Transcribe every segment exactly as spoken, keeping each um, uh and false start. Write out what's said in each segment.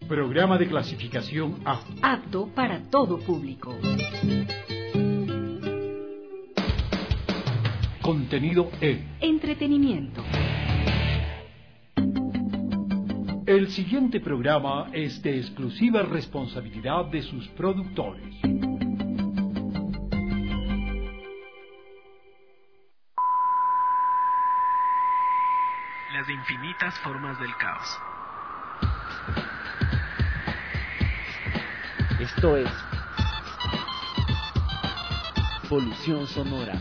Programa de clasificación A. Apto para todo público. Contenido E. Entretenimiento. El siguiente programa es de exclusiva responsabilidad de sus productores. Las infinitas formas del caos. Esto es Polución Sonora.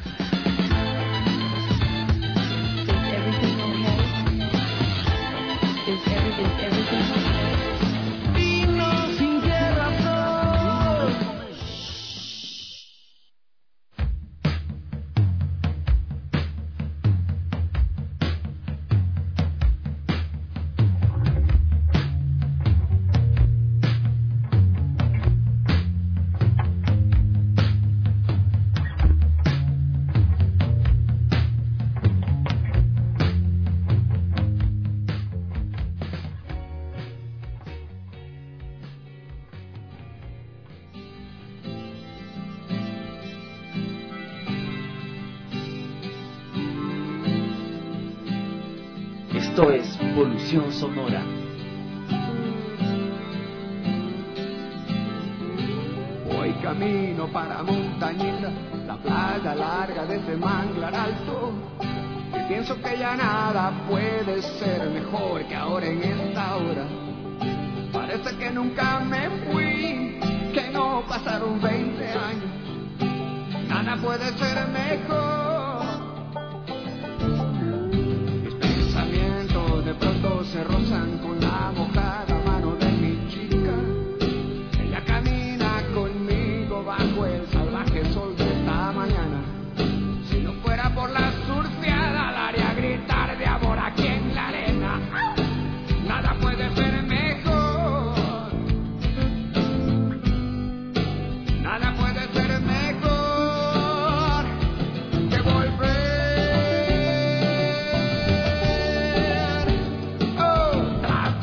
Esto es Polución Sonora. Voy camino para Montañita, la playa larga de ese manglar alto, y pienso que ya nada puede ser mejor que ahora en esta hora. Parece que nunca me fui, que no pasaron veinte años, nada puede ser mejor. De pronto se rozan con la mojada mano de mi chica. Ella camina conmigo bajo el salvaje sol de esta mañana. Si no fuera por la surfeada, la haría gritar de amor aquí en la arena. Nada puede ser mejor. Nada puede ser mejor que volver. Tras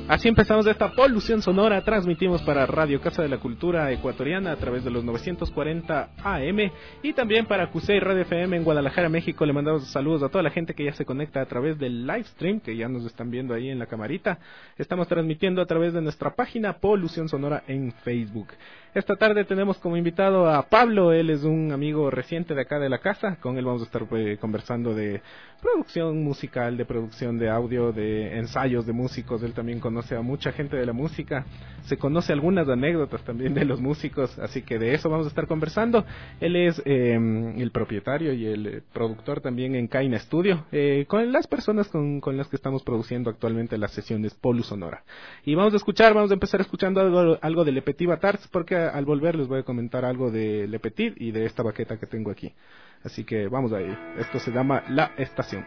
Así empezamos esta polución sonora. Transmitimos para Radio Casa de la Cultura Ecuatoriana a través de los novecientos cuarenta A M y también para Q C Radio F M en Guadalajara, México. Le mandamos saludos a toda la gente que ya se conecta a través del live stream, que ya nos están viendo ahí en la camarita. Estamos transmitiendo a través de nuestra página Polución Sonora en Facebook. Esta tarde tenemos como invitado a Pablo. Él es un amigo reciente de acá de la casa. Con él vamos a estar pues, conversando de producción musical, de producción de audio, de ensayos de músicos. Él también conoce a mucha gente de la música, se conoce algunas anécdotas también de los músicos, así que de eso vamos a estar conversando. Él es eh, el propietario y el eh, productor también en Caina Studio, eh, con las personas con, con las que estamos produciendo actualmente las sesiones Polu Sonora. Y vamos a escuchar, vamos a empezar escuchando algo, algo de Le Petit Batards, porque al volver les voy a comentar algo de Le Petit y de esta baqueta que tengo aquí. Así que vamos ahí. Esto se llama La Estación.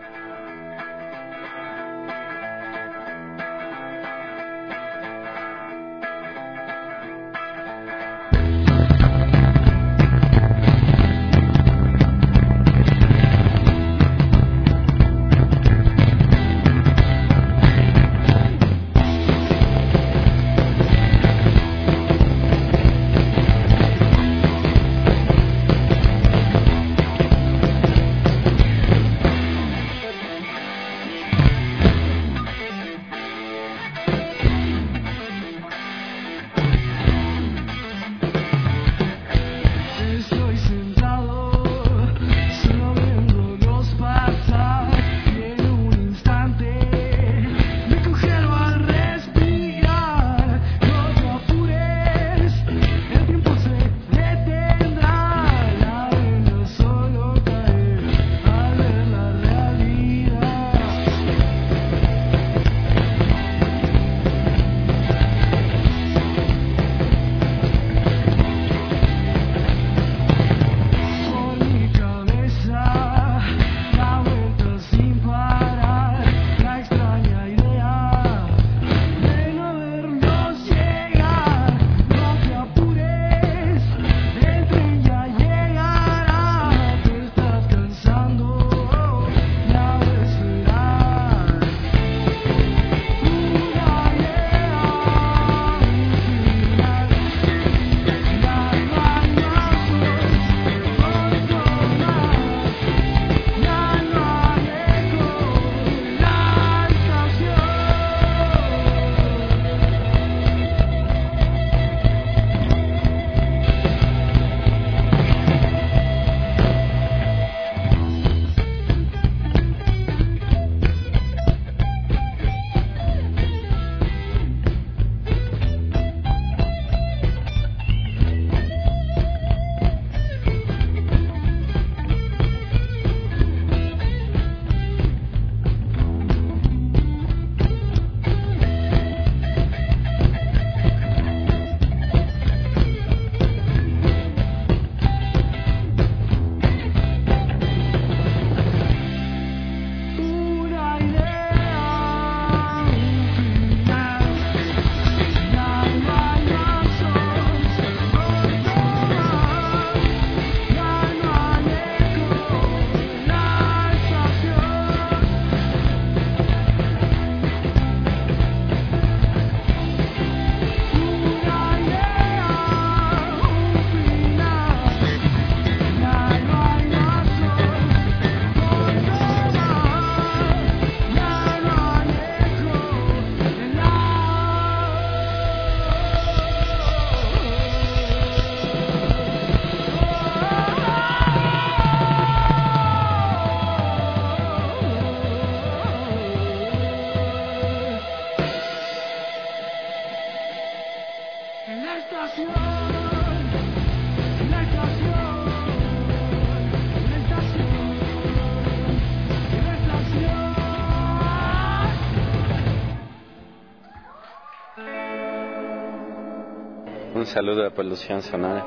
Un saludo a Polución Sonora.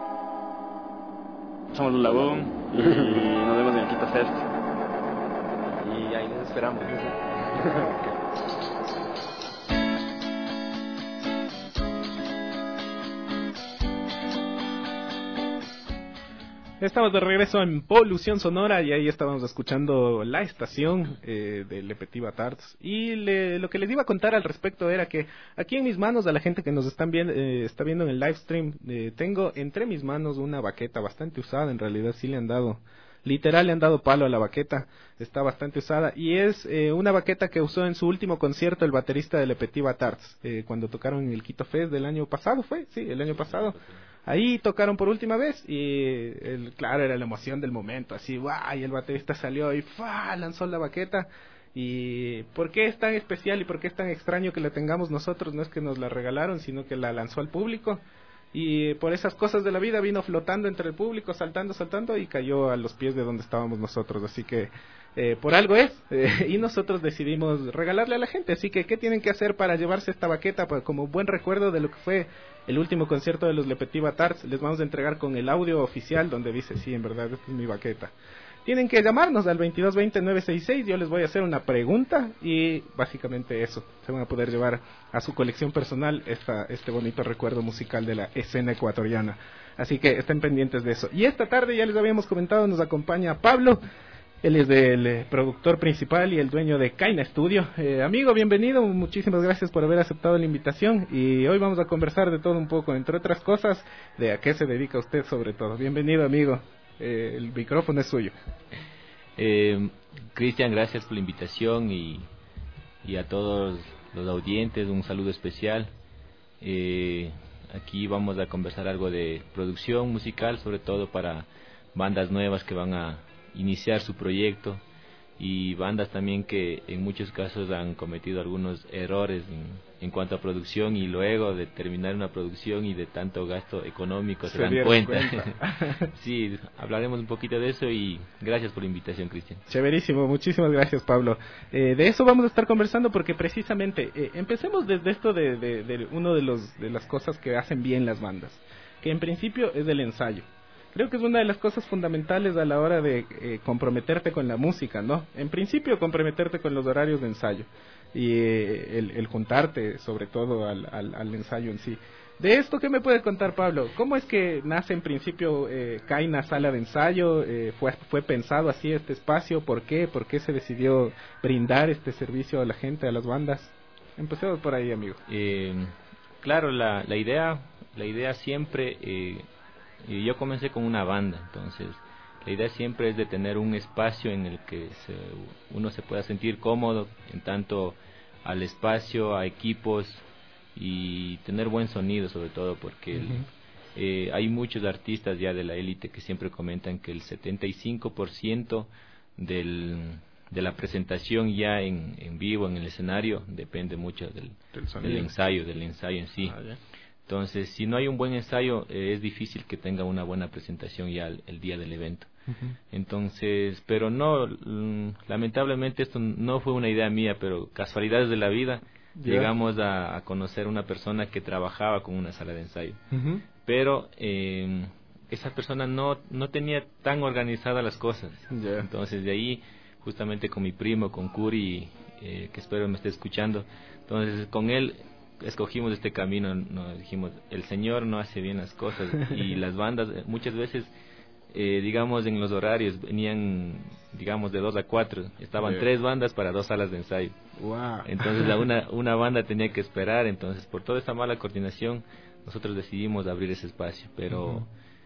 Somos Los Lagún y nos vemos en el Quito Fest. Y ahí nos esperamos. Estamos de regreso en Polución Sonora y ahí estábamos escuchando La Estación eh, de Le Petit Batards. Y le, lo que les iba a contar al respecto era que aquí en mis manos, a la gente que nos están viendo, eh, está viendo en el live stream, eh, tengo entre mis manos una baqueta bastante usada. En realidad sí le han dado, literal le han dado palo a la baqueta, está bastante usada. Y es eh, una baqueta que usó en su último concierto el baterista de Le Petit Batards, eh, cuando tocaron en el Quito Fest del año pasado, ¿fue? Sí, el año pasado. Ahí tocaron por última vez y, el, claro, era la emoción del momento, así, guau, y el baterista salió y ¡fa! Lanzó la baqueta. Y ¿por qué es tan especial y por qué es tan extraño que la tengamos nosotros? No es que nos la regalaron, sino que la lanzó al público. Y por esas cosas de la vida vino flotando entre el público, saltando, saltando, y cayó a los pies de donde estábamos nosotros. Así que eh, por algo es, eh, y nosotros decidimos regalarle a la gente. Así que, ¿qué tienen que hacer para llevarse esta baqueta? Pues, como buen recuerdo de lo que fue el último concierto de los Le Petit Batards, les vamos a entregar con el audio oficial donde dice, sí, en verdad, esta es mi baqueta. Tienen que llamarnos al veintidós veinte nueve sesenta y seis, yo les voy a hacer una pregunta y básicamente eso, se van a poder llevar a su colección personal esta, este bonito recuerdo musical de la escena ecuatoriana. Así que estén pendientes de eso. Y esta tarde, ya les habíamos comentado, nos acompaña Pablo. Él es el eh, productor principal y el dueño de Kaina Studio. Eh, amigo, bienvenido, muchísimas gracias por haber aceptado la invitación. Y hoy vamos a conversar de todo un poco, entre otras cosas, de a qué se dedica usted sobre todo. Bienvenido, amigo, eh, el micrófono es suyo. Eh, Cristian, gracias por la invitación y, y a todos los audientes un saludo especial. Eh, aquí vamos a conversar algo de producción musical, sobre todo para bandas nuevas que van a iniciar su proyecto y bandas también que en muchos casos han cometido algunos errores en, en cuanto a producción, y luego de terminar una producción y de tanto gasto económico se, se dan cuenta, cuenta. Sí, hablaremos un poquito de eso y gracias por la invitación, Cristian. Chéverísimo, muchísimas gracias, Pablo. Eh, de eso vamos a estar conversando porque precisamente eh, empecemos desde esto de, de, de uno de los de las cosas que hacen bien las bandas, que en principio es el ensayo. Creo que es una de las cosas fundamentales a la hora de eh, comprometerte con la música, ¿no? En principio, comprometerte con los horarios de ensayo y eh, el, el juntarte, sobre todo, al, al, al ensayo en sí. De esto, ¿qué me puede contar, Pablo? ¿Cómo es que nace en principio eh, Kaina Sala de Ensayo? Eh, ¿fue, ¿Fue pensado así este espacio? ¿Por qué? ¿Por qué se decidió brindar este servicio a la gente, a las bandas? Empecemos por ahí, amigo. Eh, claro, la, la idea, la idea siempre... Eh, Y yo comencé con una banda, entonces la idea siempre es de tener un espacio en el que se, uno se pueda sentir cómodo, en tanto al espacio, a equipos, y tener buen sonido sobre todo, porque uh-huh. el, eh, hay muchos artistas ya de la élite que siempre comentan que el setenta y cinco por ciento del, de la presentación ya en, en vivo, en el escenario, depende mucho del, del, del ensayo, del ensayo en sí. Ah, entonces, si no hay un buen ensayo, eh, es difícil que tenga una buena presentación ya el, el día del evento. Uh-huh. Entonces, pero no, mm, lamentablemente esto no fue una idea mía, pero casualidades de la vida, yeah. llegamos a, a conocer una persona que trabajaba con una sala de ensayo. Uh-huh. Pero eh, esa persona no, no tenía tan organizadas las cosas. Yeah. Entonces, de ahí, justamente con mi primo, con Curi, eh, que espero me esté escuchando, entonces con él... escogimos este camino, nos dijimos, el Señor no hace bien las cosas, y las bandas muchas veces, eh, digamos, en los horarios venían, digamos, de dos a cuatro, estaban yeah. tres bandas para dos salas de ensayo. Wow. Entonces la una, una banda tenía que esperar, entonces por toda esa mala coordinación nosotros decidimos abrir ese espacio, pero uh-huh.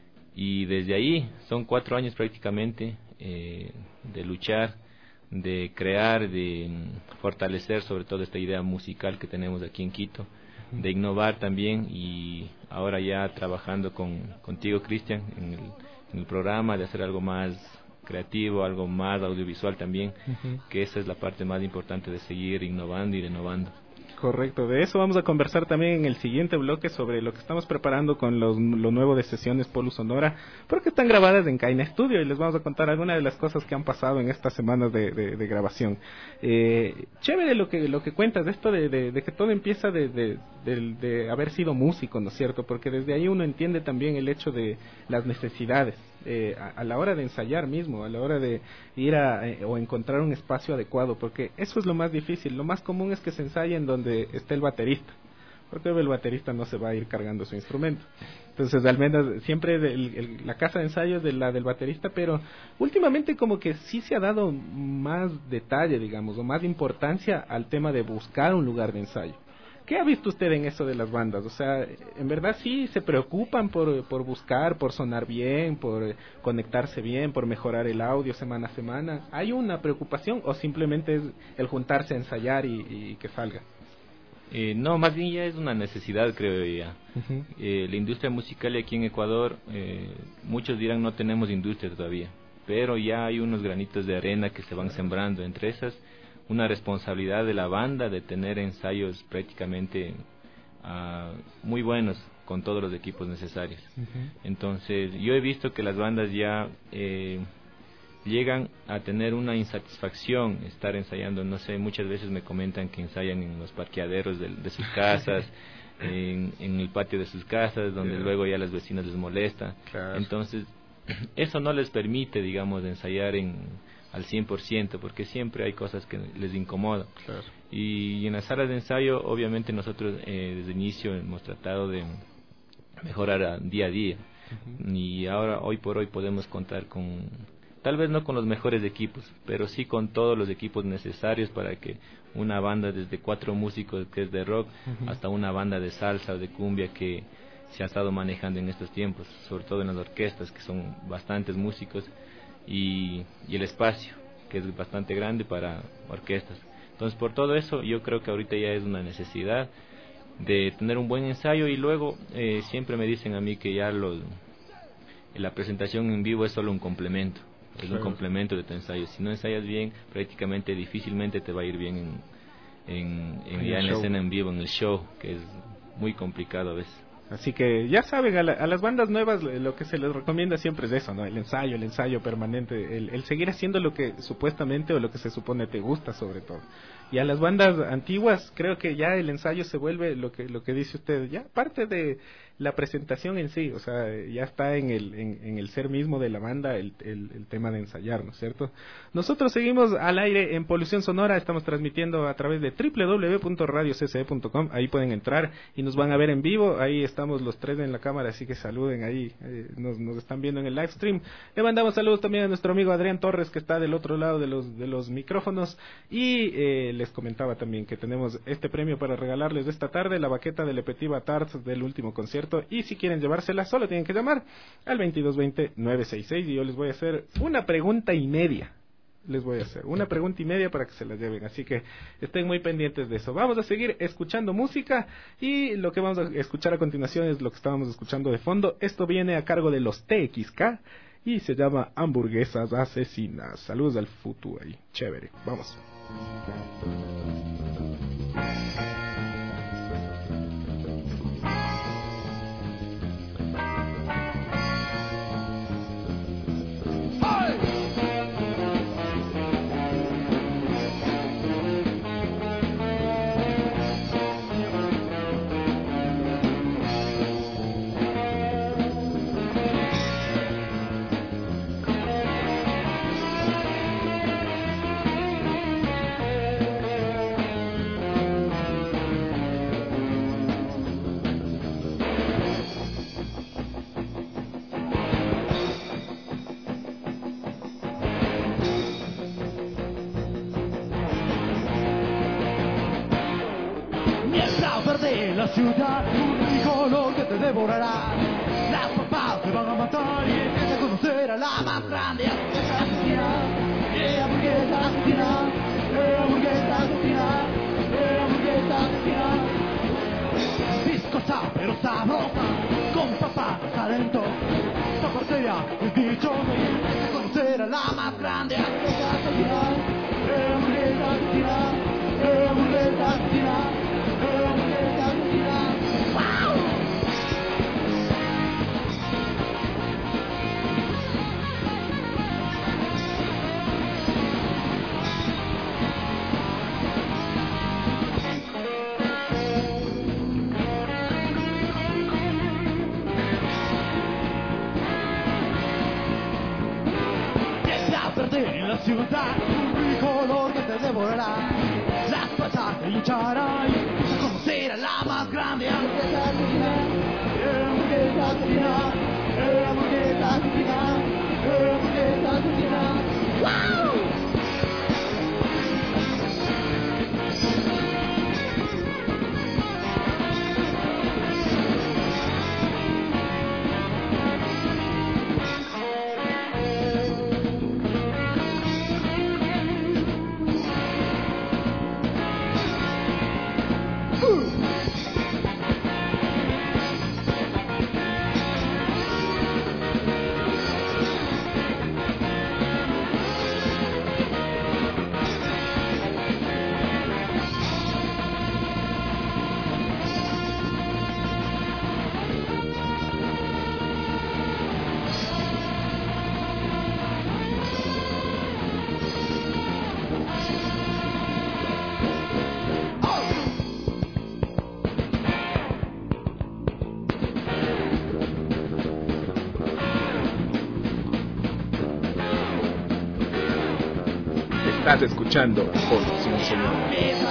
y desde ahí son cuatro años prácticamente eh, de luchar, de crear, de fortalecer sobre todo esta idea musical que tenemos aquí en Quito, de innovar también, y ahora ya trabajando con contigo, Cristian, en el, en el programa, de hacer algo más creativo, algo más audiovisual también, uh-huh. que esa es la parte más importante, de seguir innovando y renovando. Correcto, de eso vamos a conversar también en el siguiente bloque, sobre lo que estamos preparando con los, lo nuevo de sesiones Polu Sonora, porque están grabadas en Kaina Studio, y les vamos a contar algunas de las cosas que han pasado en estas semanas de, de, de grabación. Eh, chévere lo que lo que cuentas de esto de, de, de que todo empieza de, de, de, de haber sido músico, ¿no es cierto? Porque desde ahí uno entiende también el hecho de las necesidades. Eh, a, a la hora de ensayar mismo, a la hora de ir a eh, o encontrar un espacio adecuado, porque eso es lo más difícil. Lo más común es que se ensaye en donde esté el baterista, porque el baterista no se va a ir cargando su instrumento. Entonces, al menos siempre el, el, la casa de ensayo es de la del baterista, pero últimamente como que sí se ha dado más detalle, digamos, o más importancia al tema de buscar un lugar de ensayo. ¿Qué ha visto usted en eso de las bandas? O sea, ¿en verdad sí se preocupan por, por buscar, por sonar bien, por conectarse bien, por mejorar el audio semana a semana? ¿Hay una preocupación o simplemente es el juntarse a ensayar y, y que salga? Eh, no, más bien ya es una necesidad, creo yo ya. Uh-huh. Eh, la industria musical aquí en Ecuador, eh, muchos dirán no tenemos industria todavía, pero ya hay unos granitos de arena que se van sembrando. Entre esas, una responsabilidad de la banda de tener ensayos prácticamente uh, muy buenos con todos los equipos necesarios. Uh-huh. Entonces, yo he visto que las bandas ya eh, llegan a tener una insatisfacción estar ensayando, no sé, muchas veces me comentan que ensayan en los parqueaderos de, de sus casas, en, en el patio de sus casas, donde yeah. luego ya las vecinas les molesta. Claro. Entonces, eso no les permite, digamos, ensayar en al cien por ciento, porque siempre hay cosas que les incomodan. Claro. Y, y en las salas de ensayo, obviamente nosotros eh, desde el inicio hemos tratado de mejorar a, día a día. Uh-huh. Y ahora, hoy por hoy, podemos contar con, tal vez no con los mejores equipos, pero sí con todos los equipos necesarios para que una banda, desde cuatro músicos que es de rock, uh-huh. hasta una banda de salsa o de cumbia que se ha estado manejando en estos tiempos, sobre todo en las orquestas, que son bastantes músicos, y, y el espacio, que es bastante grande para orquestas. Entonces, por todo eso, yo creo que ahorita ya es una necesidad de tener un buen ensayo, y luego eh, siempre me dicen a mí que ya los, la presentación en vivo es solo un complemento, es claro. un complemento de tu ensayo. Si no ensayas bien, prácticamente difícilmente te va a ir bien en, en, en, ya en la escena en vivo, en el show, que es muy complicado a veces. Así que ya saben, a, la, a las bandas nuevas lo que se les recomienda siempre es eso, ¿no? El ensayo, el ensayo permanente, el, el seguir haciendo lo que supuestamente o lo que se supone te gusta, sobre todo. Y a las bandas antiguas creo que ya el ensayo se vuelve lo que lo que dice usted, ya parte de la presentación en sí, o sea, ya está en el en, en el ser mismo de la banda el, el, el tema de ensayar, ¿no es cierto? Nosotros seguimos al aire en Polución Sonora, estamos transmitiendo a través de doble u doble u doble u punto radio c c e punto com, ahí pueden entrar y nos van a ver en vivo, ahí estamos los tres en la cámara, así que saluden ahí, eh, nos, nos están viendo en el live stream. Le mandamos saludos también a nuestro amigo Adrián Torres, que está del otro lado de los de los micrófonos, y eh, les comentaba también que tenemos este premio para regalarles esta tarde, la baqueta de Le Petit Bâtard del último concierto, y si quieren llevársela solo tienen que llamar al veintidós veinte nueve sesenta y seis y yo les voy a hacer una pregunta y media. Les voy a hacer una pregunta y media para que se la lleven, así que estén muy pendientes de eso. Vamos a seguir escuchando música, y lo que vamos a escuchar a continuación es lo que estábamos escuchando de fondo. Esto viene a cargo de los T X K y se llama Hamburguesas Asesinas. Saludos al futuro ahí, chévere, vamos. La ciudad, un color que te devorará. Las papas te van a matar y empieza a conocer a la más grande asesina. Eh, hamburguesa asesina. Eh, hamburguesa asesina. Eh, hamburguesa asesina. Viscosa pero sabrosa, con papas adentro. Papartea es dichosa y empieza a conocer a la más grande asesina. Eh, hamburguesa asesina. Eh, hamburguesa asesina. En la ciudad, un color que te devorará. Las pasas te luchará y vas a conocer a la más grande asesina, eh, hamburguesa asesina, eh, hamburguesa asesina. ¡Wow! Estás escuchando Polución Sonora.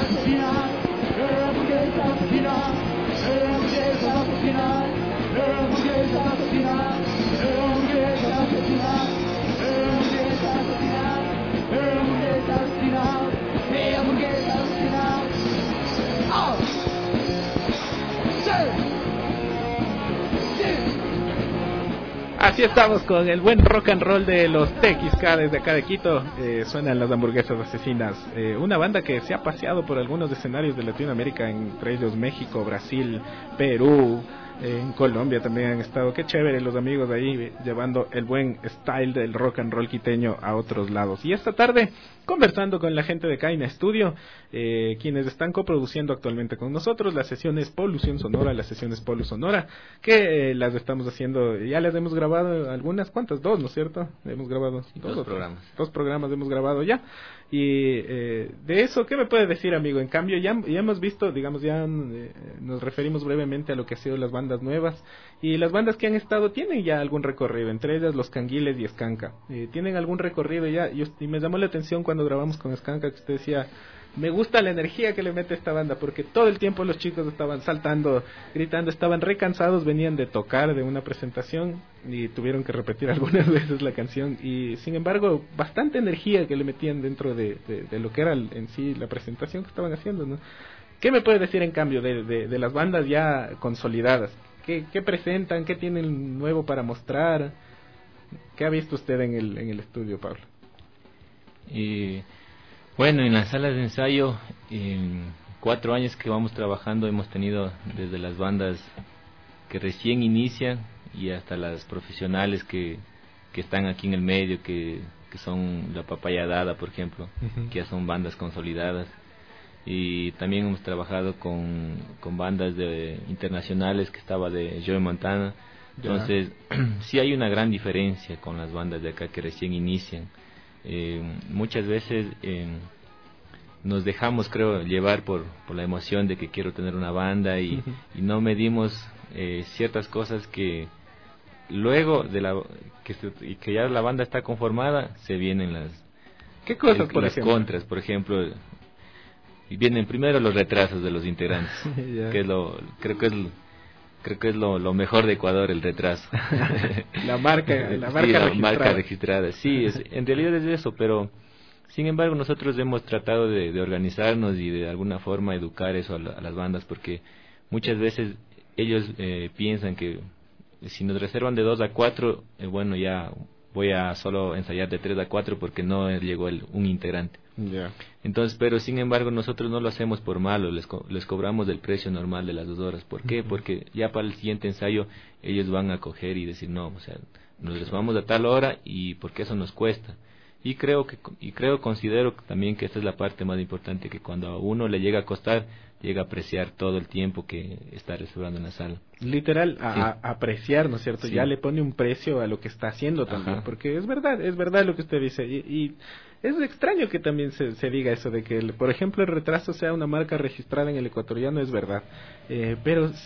Así estamos con el buen rock and roll de los T X K desde acá de Quito. Eh, suenan las hamburguesas asesinas. Eh, una banda que se ha paseado por algunos escenarios de Latinoamérica, entre ellos México, Brasil, Perú, eh, en Colombia también han estado. Qué chévere los amigos ahí llevando el buen style del rock and roll quiteño a otros lados. Y esta tarde conversando con la gente de Caina Studio, eh, quienes están coproduciendo actualmente con nosotros las sesiones Polución Sonora, las sesiones Polu Sonora, que eh, las estamos haciendo, ya las hemos grabado algunas, ¿cuántas? Dos, ¿no es cierto? Hemos grabado sí, dos, dos programas. Dos programas hemos grabado ya. Y eh, de eso, ¿qué me puede decir, amigo? En cambio, ya, ya hemos visto, digamos, ya eh, nos referimos brevemente a lo que han sido las bandas nuevas. Y las bandas que han estado tienen ya algún recorrido, entre ellas Los Canguiles y Escanca. Eh, tienen algún recorrido ya, y, y me llamó la atención cuando grabamos con Escanca que usted decía, me gusta la energía que le mete esta banda, porque todo el tiempo los chicos estaban saltando, gritando, estaban recansados, venían de tocar de una presentación y tuvieron que repetir algunas veces la canción, y sin embargo bastante energía que le metían dentro de, de, de lo que era en sí la presentación que estaban haciendo, ¿no? ¿Qué me puede decir en cambio de, de, de las bandas ya consolidadas? ¿Qué, ¿Qué presentan? ¿Qué tienen nuevo para mostrar? ¿Qué ha visto usted en el, en el estudio, Pablo? Y bueno, en las salas de ensayo, en cuatro años que vamos trabajando, hemos tenido desde las bandas que recién inician y hasta las profesionales que, que están aquí en el medio, que, que son La Papaya Dada, por ejemplo, uh-huh. que ya son bandas consolidadas. Y también hemos trabajado con, con bandas de internacionales, que estaba de Joey Montana. Entonces, sí hay una gran diferencia con las bandas de acá que recién inician. Eh, muchas veces eh, nos dejamos, creo, llevar por, por la emoción de que quiero tener una banda y, uh-huh. y no medimos eh, ciertas cosas que luego de la que, se, que ya la banda está conformada, se vienen las, ¿Qué cosas, el, por las ejemplo? contras, por ejemplo. Y vienen primero los retrasos de los integrantes, yeah. que es lo, creo que es creo que es lo, lo mejor de Ecuador, el retraso. la marca, la marca sí, la registrada. marca registrada. Sí, es, en realidad es eso, pero sin embargo nosotros hemos tratado de, de organizarnos y de alguna forma educar eso a, la, a las bandas, porque muchas veces ellos eh, piensan que si nos reservan de dos a cuatro, eh, bueno, ya voy a solo ensayar de tres a cuatro porque no llegó el, un integrante. Yeah. Entonces, pero sin embargo nosotros no lo hacemos por malo, les, co- les cobramos el precio normal de las dos horas. ¿Por qué? Uh-huh. Porque ya para el siguiente ensayo ellos van a coger y decir, no, o sea, nos reservamos a tal hora y porque eso nos cuesta. Y creo que y creo considero también que esta es la parte más importante, que cuando a uno le llega a costar, llega a apreciar todo el tiempo que está reservando en la sala. Literal, a, sí. a apreciar, ¿no es cierto? Sí. Ya le pone un precio a lo que está haciendo también, Ajá. porque es verdad, es verdad lo que usted dice, y, y es extraño que también se, se diga eso de que, el, por ejemplo, el retraso sea una marca registrada en el ecuatoriano, es verdad, eh, pero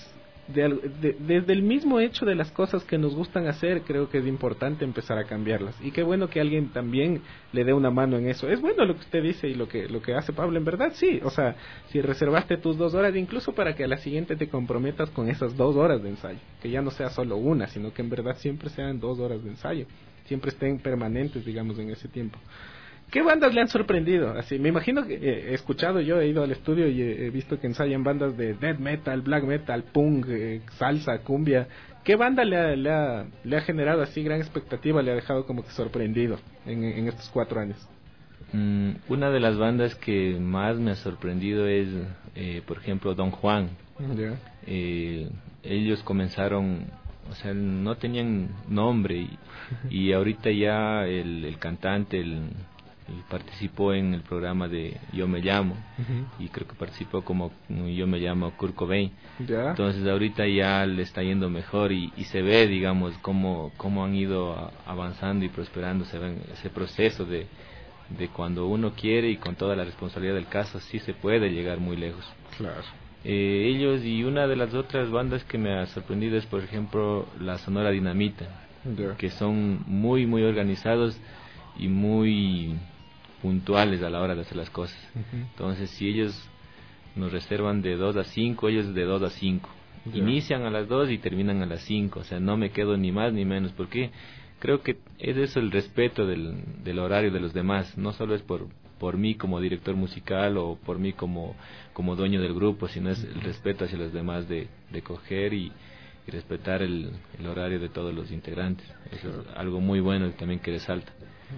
de, de, desde el mismo hecho de las cosas que nos gustan hacer, creo que es importante empezar a cambiarlas. Y qué bueno que alguien también le dé una mano en eso. Es bueno lo que usted dice y lo que lo que hace Pablo, en verdad sí. O sea, si reservaste tus dos horas, incluso para que a la siguiente te comprometas con esas dos horas de ensayo, que ya no sea solo una, sino que en verdad siempre sean dos horas de ensayo, siempre estén permanentes, digamos, en ese tiempo. ¿Qué bandas le han sorprendido? Así, me imagino que eh, he escuchado, yo he ido al estudio y he, he visto que ensayan bandas de death metal, black metal, punk, eh, salsa, cumbia. ¿Qué banda le ha, le, ha, le ha generado así gran expectativa, le ha dejado como que sorprendido en, en estos cuatro años? Mm, una de las bandas que más me ha sorprendido es, eh, por ejemplo, Don Juan. Yeah. Eh, ellos comenzaron, o sea, no tenían nombre y, y ahorita ya el, el cantante, el y participó en el programa de Yo Me Llamo, uh-huh. y creo que participó como Yo Me Llamo Kurt Cobain. ¿Ya? Entonces ahorita ya le está yendo mejor y, y se ve, digamos, cómo, cómo han ido a, avanzando y prosperando, se ve ese proceso de, de cuando uno quiere y con toda la responsabilidad del caso, sí se puede llegar muy lejos. Claro. Eh, ellos, y una de las otras bandas que me ha sorprendido es, por ejemplo, la Sonora Dinamita, yeah. que son muy, muy organizados y muy puntuales a la hora de hacer las cosas. Uh-huh. Entonces, si ellos nos reservan de dos a cinco, ellos de dos a cinco. Yeah. Inician a las dos y terminan a las cinco. O sea, no me quedo ni más ni menos, porque creo que es eso el respeto del, del horario de los demás. No solo es por por mí como director musical o por mí como, como dueño del grupo, sino es el respeto hacia los demás de, de coger y, y respetar el, el horario de todos los integrantes. Eso es algo muy bueno y también que resalta.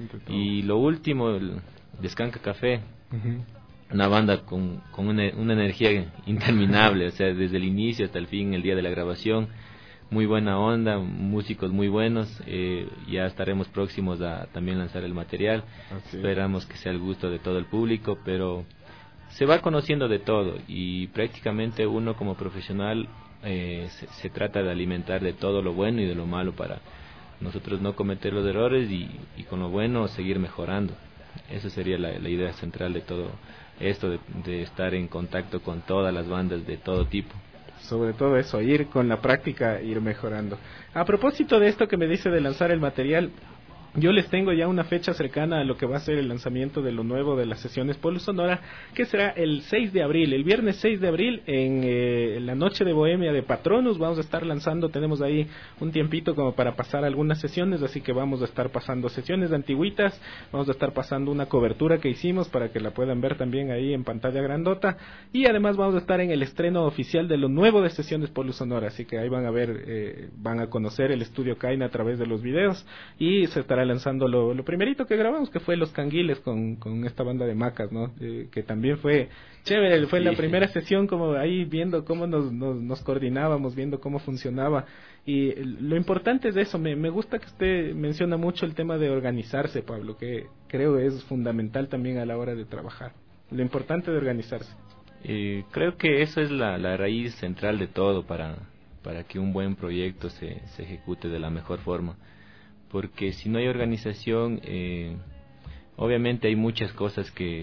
Y lo último, el Descanca Café, uh-huh. una banda con, con una, una energía interminable, o sea, desde el inicio hasta el fin, el día de la grabación, muy buena onda, músicos muy buenos, eh, ya estaremos próximos a también lanzar el material, así. Esperamos que sea el gusto de todo el público, pero se va conociendo de todo y prácticamente uno como profesional eh, se, se trata de alimentar de todo lo bueno y de lo malo para nosotros no cometer los errores y, y con lo bueno seguir mejorando. Esa sería la, la idea central de todo esto, de, de estar en contacto con todas las bandas de todo tipo. Sobre todo eso, ir con la práctica, ir mejorando. A propósito de esto que me dice de lanzar el material, yo les tengo ya una fecha cercana a lo que va a ser el lanzamiento de lo nuevo de las sesiones Polo Sonora, que será el seis de abril, el viernes seis de abril, en eh, la noche de Bohemia de Patronus. Vamos a estar lanzando, tenemos ahí un tiempito como para pasar algunas sesiones, así que vamos a estar pasando sesiones de antigüitas, vamos a estar pasando una cobertura que hicimos para que la puedan ver también ahí en pantalla grandota, y además vamos a estar en el estreno oficial de lo nuevo de sesiones Polo Sonora, así que ahí van a ver, eh, van a conocer el estudio Caina a través de los videos, y se estará lanzando lo, lo primerito que grabamos, que fue Los Canguiles con, con esta banda de Macas, ¿no? Eh, que también fue chévere, fue sí, la primera sí. sesión como ahí viendo cómo nos, nos, nos coordinábamos, viendo cómo funcionaba, y lo importante es eso. Me, me gusta que usted menciona mucho el tema de organizarse, Pablo, que creo es fundamental también a la hora de trabajar, lo importante de organizarse. Eh, creo que eso es la, la raíz central de todo para, para que un buen proyecto se, se ejecute de la mejor forma. Porque si no hay organización, eh, obviamente hay muchas cosas que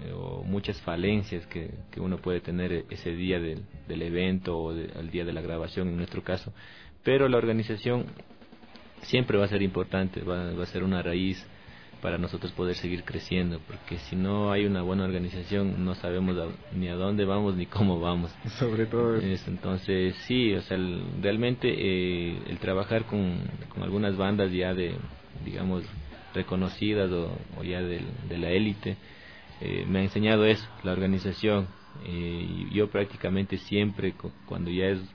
o muchas falencias que, que uno puede tener ese día del, del evento o de, al día de la grabación en nuestro caso, pero la organización siempre va a ser importante, va, va a ser una raíz para nosotros poder seguir creciendo, porque si no hay una buena organización no sabemos a, ni a dónde vamos ni cómo vamos. Sobre todo eso. Entonces sí, o sea, el, realmente eh, el trabajar con, con algunas bandas ya de, digamos, reconocidas o, o ya de, de la élite, eh, me ha enseñado eso, la organización. Eh, y yo prácticamente siempre, cuando ya es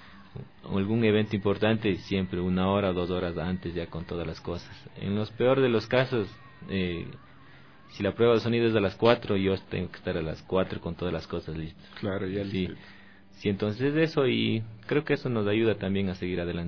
algún evento importante, siempre una hora o dos horas antes ya con todas las cosas. En los peor de los casos, eh, si la prueba de sonido es a las cuatro, yo tengo que estar a las cuatro con todas las cosas listas. Claro, ya sí, sí, entonces eso, y creo que eso nos ayuda también a seguir adelante.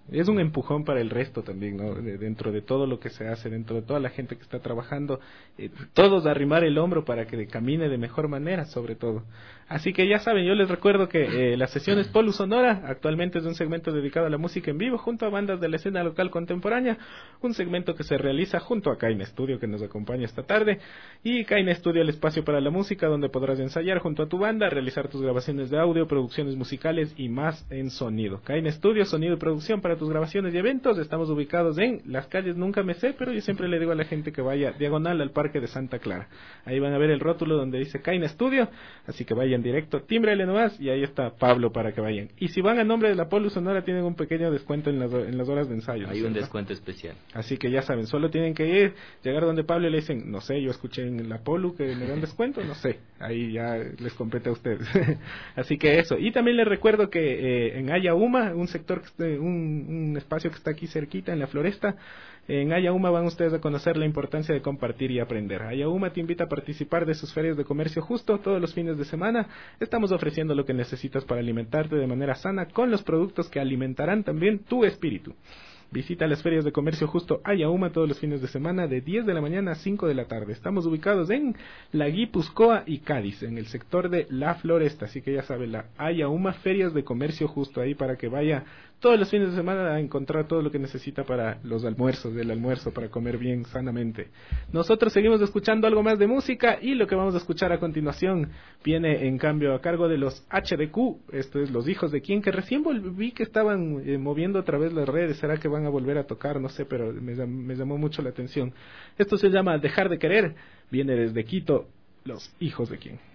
es un empujón para el resto también, ¿no? De, dentro de todo lo que se hace, dentro de toda la gente que está trabajando, eh, todos arrimar el hombro para que camine de mejor manera, sobre todo. Así que ya saben, yo les recuerdo que eh, las sesiones Polu Sonora actualmente es un segmento dedicado a la música en vivo junto a bandas de la escena local contemporánea, un segmento que se realiza junto a Kaine Studio, que nos acompaña esta tarde, y Kaine Studio, el espacio para la música donde podrás ensayar junto a tu banda, realizar tus grabaciones de audio, producciones musicales y más en sonido. Kaine Studio, sonido y producción para tus grabaciones y eventos. Estamos ubicados en las calles, nunca me sé, pero yo siempre le digo a la gente que vaya diagonal al Parque de Santa Clara. Ahí van a ver el rótulo donde dice Kaine Studio, así que vayan directo, tímbrele nomás y ahí está Pablo para que vayan. Y si van a nombre de la Polu Sonora tienen un pequeño descuento en las, en las horas de ensayo. Hay un descuento especial. Así que ya saben, solo tienen que ir, llegar donde Pablo y le dicen, no sé, yo escuché en la Polu que me dan descuento, no sé, ahí ya les compete a ustedes. Así que eso. Y también les recuerdo que eh, en Ayauma, un sector, que esté, un, un espacio que está aquí cerquita en la Floresta, en Ayauma van ustedes a conocer la importancia de compartir y aprender. Ayauma te invita a participar de sus ferias de comercio justo todos los fines de semana. Estamos ofreciendo lo que necesitas para alimentarte de manera sana con los productos que alimentarán también tu espíritu. Visita las ferias de comercio justo Ayauma todos los fines de semana de diez de la mañana a cinco de la tarde. Estamos ubicados en La Guipúzcoa y Cádiz, en el sector de La Floresta. Así que ya sabe, la Ayauma, ferias de comercio justo ahí para que vaya todos los fines de semana a encontrar todo lo que necesita para los almuerzos, del almuerzo, para comer bien sanamente. Nosotros seguimos escuchando algo más de música y lo que vamos a escuchar a continuación viene en cambio a cargo de los H D Q, esto es Los Hijos de Quién, que recién vi que estaban eh, moviendo otra vez las redes. ¿Será que van a volver a tocar? No sé, pero me, me llamó mucho la atención. Esto se llama Dejar de Querer, viene desde Quito, Los Hijos de Quién.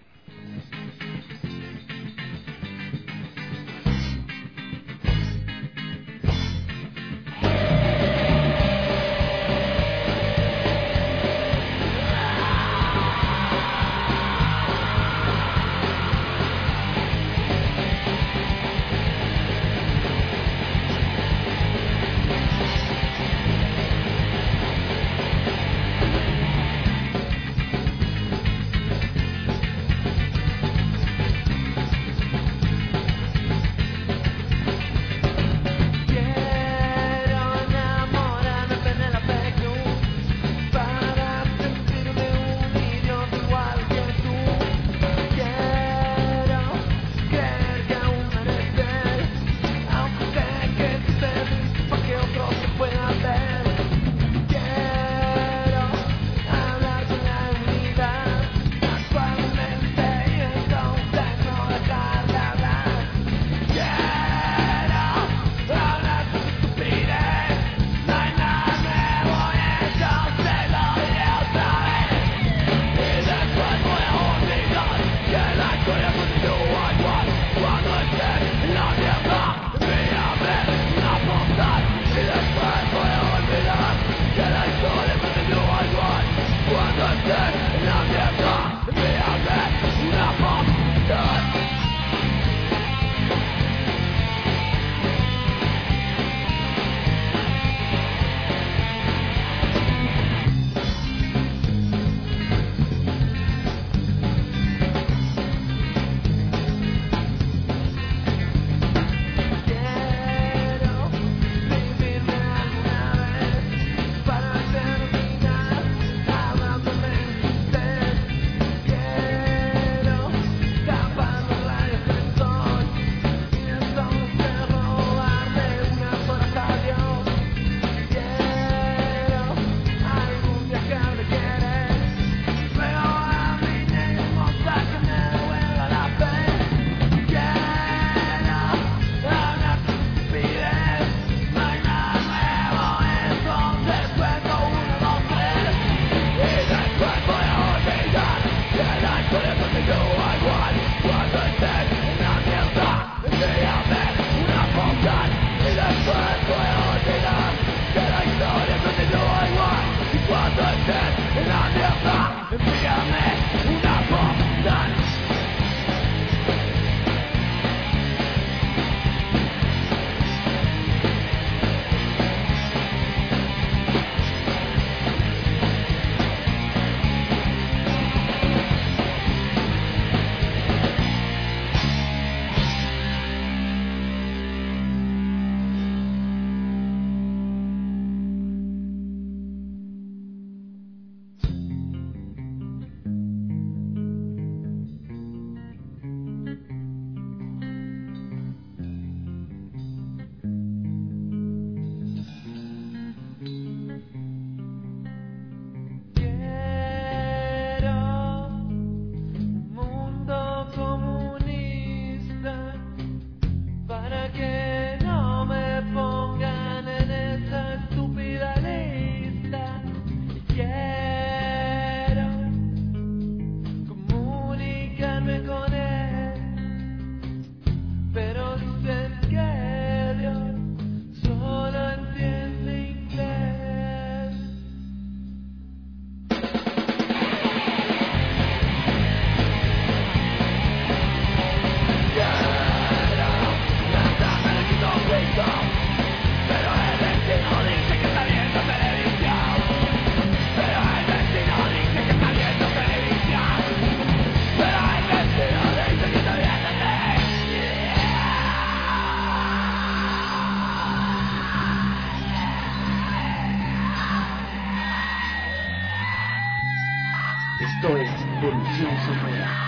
Esto es Polución Sonora.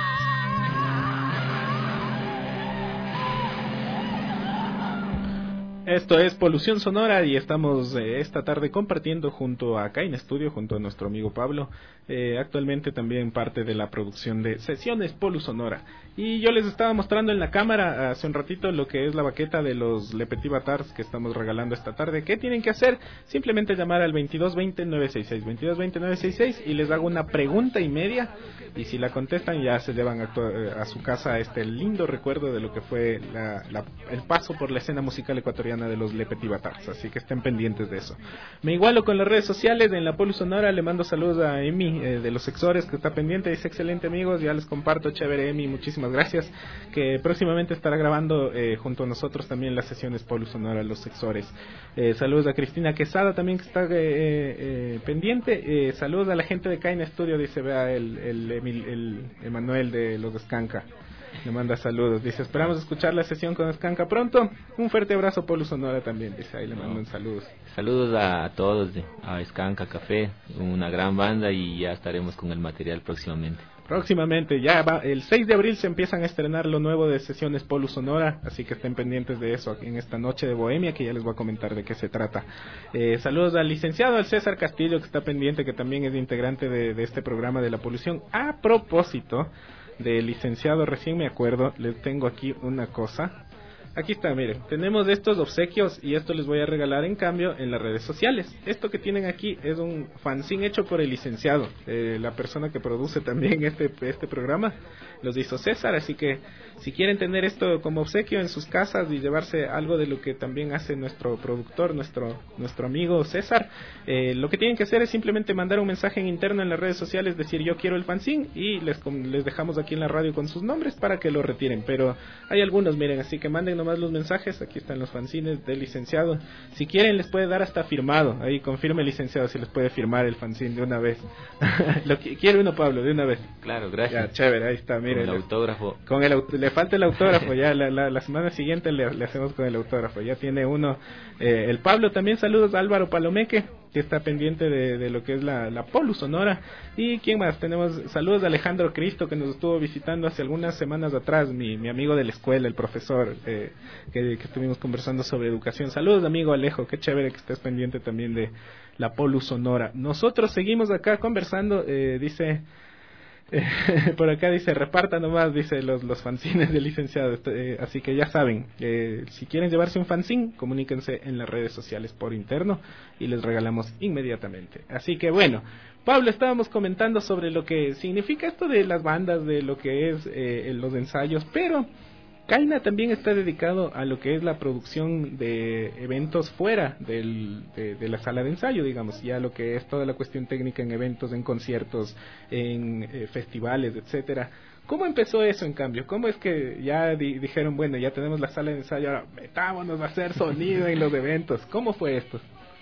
Esto es Polución Sonora y estamos eh, esta tarde compartiendo junto a Kain Studio, junto a nuestro amigo Pablo, eh, actualmente también parte de la producción de Sesiones Polu Sonora. Y yo les estaba mostrando en la cámara hace un ratito lo que es la baqueta de los Le Petit Batards que estamos regalando esta tarde. ¿Qué tienen que hacer? Simplemente llamar al veintidós veinte nueve sesenta y seis, veintidós veinte nueve sesenta y seis y les hago una pregunta y media y si la contestan ya se llevan a, a su casa este lindo recuerdo de lo que fue la, la, el paso por la escena musical ecuatoriana de los Le Petit Batards, así que estén pendientes de eso. Me igualo con las redes sociales, en la Polu Sonora le mando saludos a Emi eh, de los Sexores que está pendiente, dice excelente amigos, ya les comparto, chévere Emi, muchísimas gracias, que próximamente estará grabando eh, junto a nosotros también las sesiones Polu Sonora, los Sexores. Eh, saludos a Cristina Quesada también que está eh, eh, pendiente, eh, saludos a la gente de Kain Studio, dice vea el, el, el, el Emanuel de los Escanca. Le manda saludos, dice esperamos escuchar la sesión con Escanca pronto, un fuerte abrazo Polu Sonora también, dice ahí le mando un saludos. Saludos a todos, de, a Escanca Café, una gran banda y ya estaremos con el material próximamente. Próximamente, ya va, el seis de abril se empiezan a estrenar lo nuevo de Sesiones Polu Sonora, así que estén pendientes de eso en esta noche de Bohemia, que ya les voy a comentar de qué se trata. Eh, saludos al licenciado, al César Castillo, que está pendiente, que también es integrante de, de este programa de la polución. A propósito de licenciado, recién me acuerdo, les tengo aquí una cosa. Aquí está, miren, tenemos estos obsequios y esto les voy a regalar en cambio en las redes sociales. Esto que tienen aquí es un fanzine hecho por el licenciado, eh, la persona que produce también este este programa, los hizo César, así que si quieren tener esto como obsequio en sus casas y llevarse algo de lo que también hace nuestro productor, nuestro nuestro amigo César, eh, lo que tienen que hacer es simplemente mandar un mensaje en interno en las redes sociales, decir yo quiero el fanzine y les, les dejamos aquí en la radio con sus nombres para que lo retiren, pero hay algunos, miren, así que manden nomás los mensajes, aquí están los fanzines del licenciado, si quieren les puede dar hasta firmado, ahí confirme el licenciado si les puede firmar el fanzine de una vez. Lo que, quiere uno Pablo, de una vez. Claro, gracias. Ya, chévere, ahí está, mire. Con el autógrafo. Con el le falta el autógrafo, ya la, la, la semana siguiente le, le hacemos con el autógrafo, ya tiene uno. Eh, el Pablo también, saludos a Álvaro Palomeque, que está pendiente de, de lo que es la, la Polu Sonora. Y quién más, tenemos saludos a Alejandro Cristo, que nos estuvo visitando hace algunas semanas atrás, mi, mi amigo de la escuela, el profesor, eh, que, que estuvimos conversando sobre educación. Saludos amigo Alejo, qué chévere que estés pendiente también de la Polu Sonora. Nosotros seguimos acá conversando, eh, dice... Eh, por acá dice reparta nomás, dice los los fanzines del licenciado, eh, así que ya saben, eh, si quieren llevarse un fanzine comuníquense en las redes sociales por interno y les regalamos inmediatamente. Así que bueno, Pablo, estábamos comentando sobre lo que significa esto de las bandas, de lo que es eh, los ensayos, pero Kaina también está dedicado a lo que es la producción de eventos fuera del, de, de la sala de ensayo, digamos, ya lo que es toda la cuestión técnica en eventos, en conciertos, en eh, festivales, etcétera. ¿Cómo empezó eso en cambio? ¿Cómo es que ya di, dijeron, bueno, ya tenemos la sala de ensayo, ahora metámonos a hacer sonido en los eventos? ¿Cómo fue esto?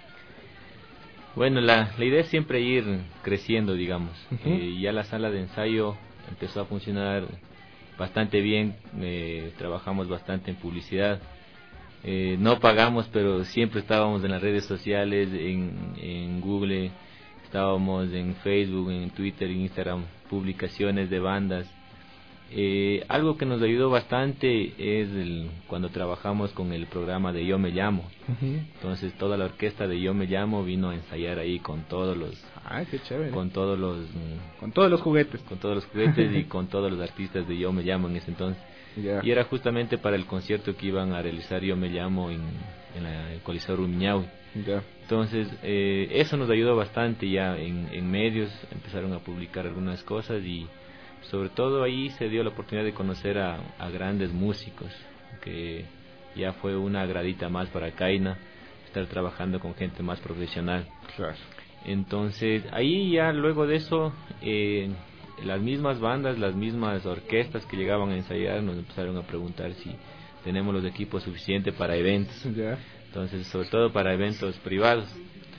Bueno, la, la idea es siempre ir creciendo, digamos. Uh-huh. Eh, ya la sala de ensayo empezó a funcionar bastante bien, eh, trabajamos bastante en publicidad, eh, no pagamos pero siempre estábamos en las redes sociales, en, en Google, estábamos en Facebook, en Twitter, en Instagram, publicaciones de bandas. Eh, algo que nos ayudó bastante es el, cuando trabajamos con el programa de Yo Me Llamo. Uh-huh. Entonces toda la orquesta de Yo Me Llamo vino a ensayar ahí con todos los ah, qué chévere. con todos los con todos los juguetes con todos los juguetes y con todos los artistas de Yo Me Llamo en ese entonces. Yeah. Y era justamente para el concierto que iban a realizar Yo Me Llamo en, en la, el Coliseo Rumiñahui. Yeah. Entonces eh, eso nos ayudó bastante, ya en, en medios empezaron a publicar algunas cosas y sobre todo ahí se dio la oportunidad de conocer a, a grandes músicos, que ya fue una gradita más para Kaina, estar trabajando con gente más profesional. Claro. Entonces ahí ya luego de eso, eh, las mismas bandas, las mismas orquestas que llegaban a ensayar nos empezaron a preguntar si tenemos los equipos suficientes para eventos. Yeah. Entonces, sobre todo para eventos privados.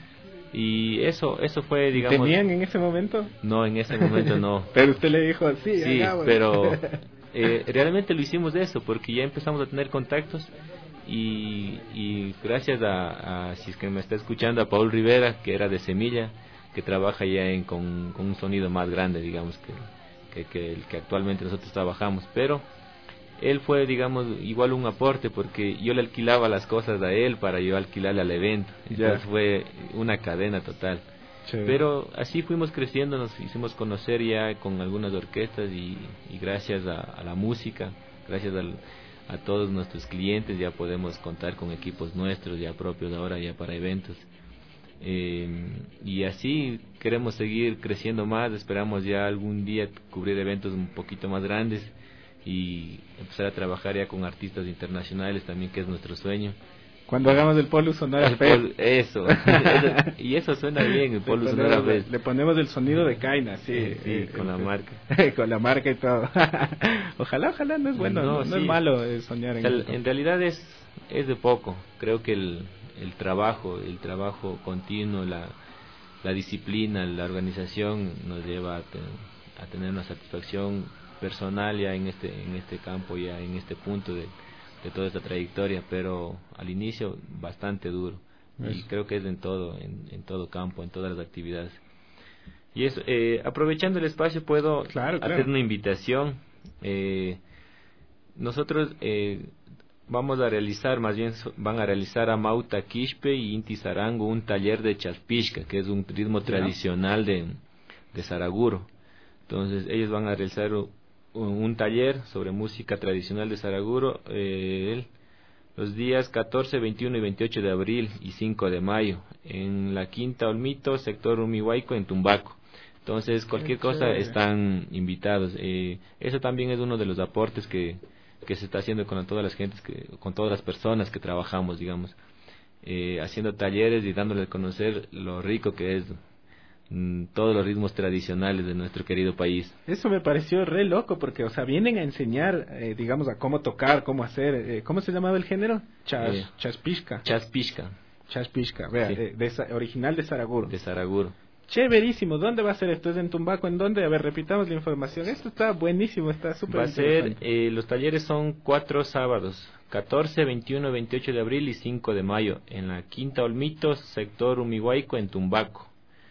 Y eso eso fue, digamos... ¿Tenían en ese momento? No, en ese momento no. Pero usted le dijo así. Sí, pero eh, realmente lo hicimos de eso, porque ya empezamos a tener contactos y, y gracias a, a, si es que me está escuchando, a Paul Rivera, que era de Semilla, que trabaja ya en, con, con un sonido más grande, digamos, que, que, que el que actualmente nosotros trabajamos, pero él fue, digamos, igual un aporte, porque yo le alquilaba las cosas a él para yo alquilarle al evento, entonces yeah. fue una cadena total. Chévere. Pero así fuimos creciendo, nos hicimos conocer ya con algunas orquestas y, y gracias a, a la música, gracias al, a todos nuestros clientes ya podemos contar con equipos nuestros ya propios ahora ya para eventos. Eh, y así queremos seguir creciendo más, esperamos ya algún día cubrir eventos un poquito más grandes y empezar a trabajar ya con artistas internacionales también, que es nuestro sueño. Cuando hagamos el Polo Sonora Fest. Eso, eso, y eso suena bien, el Polo Sonora Fest. Le ponemos el sonido de Caina, sí. Sí, sí eh, con eh, la marca. Con la marca y todo. Ojalá, ojalá, no es bueno, no, no, no sí. es malo eh, soñar en el, eso. En realidad es, es de poco, creo que el, el trabajo, el trabajo continuo, la, la disciplina, la organización nos lleva a, ten, a tener una satisfacción personal ya en este, en este campo, ya en este punto de de toda esta trayectoria, pero al inicio bastante duro. Eso. Y creo que es en todo, en, en todo campo, en todas las actividades. Y eso, eh, aprovechando el espacio, puedo claro, hacer claro. una invitación. Eh, nosotros eh, vamos a realizar, más bien van a realizar a Mauta Quispe y Inti Sarango un taller de chaspishka, que es un ritmo tradicional de, de Saraguro. Entonces ellos van a realizar un taller sobre música tradicional de Saraguro eh, los días catorce, veintiuno y veintiocho de abril y cinco de mayo en la Quinta Olmito, sector Umihuayco, en Tumbaco. Entonces cualquier cosa están invitados. Eh, eso también es uno de los aportes que, que se está haciendo con todas las gentes, que, con todas las personas que trabajamos, digamos, eh, haciendo talleres y dándole a conocer lo rico que es todos los ritmos tradicionales de nuestro querido país. Eso me pareció re loco porque, o sea, vienen a enseñar, eh, digamos, a cómo tocar, cómo hacer, eh, ¿cómo se llamaba el género? Chas, eh, chaspishka. Chaspishka. Chaspishka, vea, sí. eh, de, original de Saraguro. De Saraguro. Chéverísimo. ¿Dónde va a ser esto? ¿Es en Tumbaco? ¿En dónde? A ver, repitamos la información. Esto está buenísimo, está súper Va a ser, eh, los talleres son cuatro sábados, catorce, veintiuno, veintiocho de abril y cinco de mayo, en la Quinta Olmito, sector Umihuayco, en Tumbaco.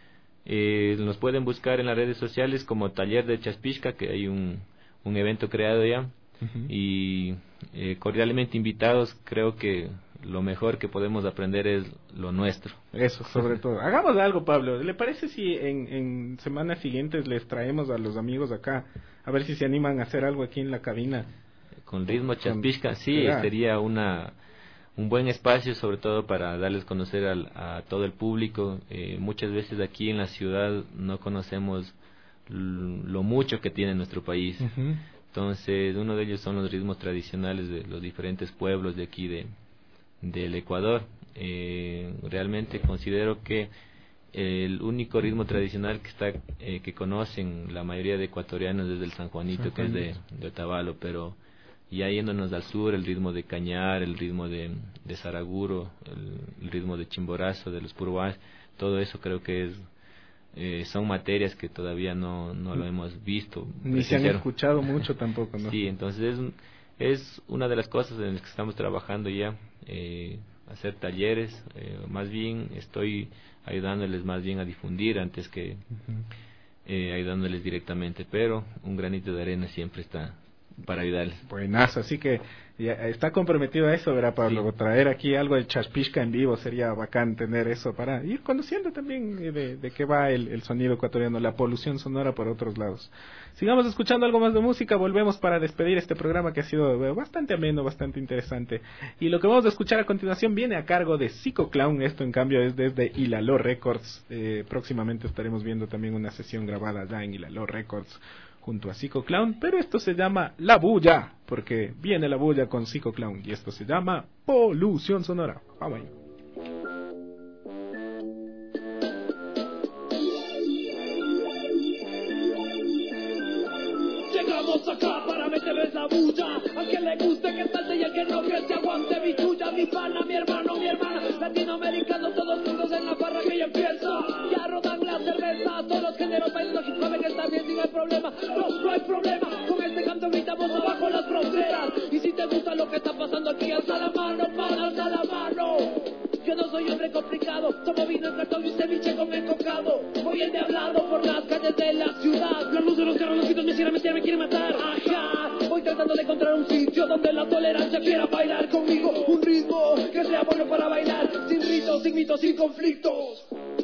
Eh, nos pueden buscar en las redes sociales como Taller de Chaspishka, que hay un, un evento creado ya. Uh-huh. Y eh, cordialmente invitados. Creo que lo mejor que podemos aprender es lo nuestro. Eso, sobre todo. Hagamos algo, Pablo. ¿Le parece si en, en semanas siguientes les traemos a los amigos acá, a ver si se animan a hacer algo aquí en la cabina? Con ritmo Chaspishka, sí, ¿verdad? Sería una... un buen espacio, sobre todo para darles a conocer al, a todo el público. Eh, muchas veces aquí en la ciudad no conocemos l- lo mucho que tiene nuestro país. Uh-huh. Entonces, uno de ellos son los ritmos tradicionales de los diferentes pueblos de aquí de del Ecuador. Eh, realmente considero que el único ritmo tradicional que está eh, que conocen la mayoría de ecuatorianos es el San Juanito, San Juanito. que es de, de Otavalo, pero ya yéndonos al sur, el ritmo de Cañar, el ritmo de, de Saraguro, el, el ritmo de Chimborazo, de los Puruás, todo eso creo que es eh, son materias que todavía no, no lo hemos visto. Ni se han escuchado mucho tampoco, ¿no? Sí, entonces es, es una de las cosas en las que estamos trabajando ya, eh, hacer talleres, eh, más bien estoy ayudándoles más bien a difundir antes que uh-huh. eh, ayudándoles directamente, pero un granito de arena siempre está para ayudarles. Buenazo, así que ya está comprometido a eso, ¿verdad, Pablo? Sí. Traer aquí algo de Chaspishka en vivo sería bacán tener eso para ir conociendo también de, de qué va el, el sonido ecuatoriano, la polución sonora por otros lados. Sigamos escuchando algo más de música, volvemos para despedir este programa que ha sido bastante ameno, bastante interesante. Y lo que vamos a escuchar a continuación viene a cargo de Psycho Clown, esto en cambio es desde Hilaló Records. Eh, próximamente estaremos viendo también una sesión grabada allá en Hilaló Records junto a Psycho Clown, pero esto se llama La Bulla, porque viene La Bulla con Psycho Clown, y esto se llama Polución Sonora. Vamos ahí. Llegamos acá para meterles la bulla, al que le guste que salte y al que no que se aguante mi tuya, mi pana, mi hermano, mi hermana, latinoamericanos todos juntos en la barra que ya empieza, ya rodan la cerveza, todos los géneros países aquí saben que está bien, si no hay problema, no, no hay problema, con este canto gritamos abajo las fronteras, y si te gusta lo que está pasando aquí, alza la mano, pana, alza la mano, yo no soy hombre complicado, tomo vino en cartón y ceviche con el cocado. fabricado, voy endiablado por las calles de la ciudad. La luz de los carros, los gritos me quieren meter, me quieren matar. Ajá, voy tratando de encontrar un sitio donde la tolerancia quiera bailar conmigo. Un ritmo que sea bueno para bailar, sin ritos, sin mitos, sin conflictos.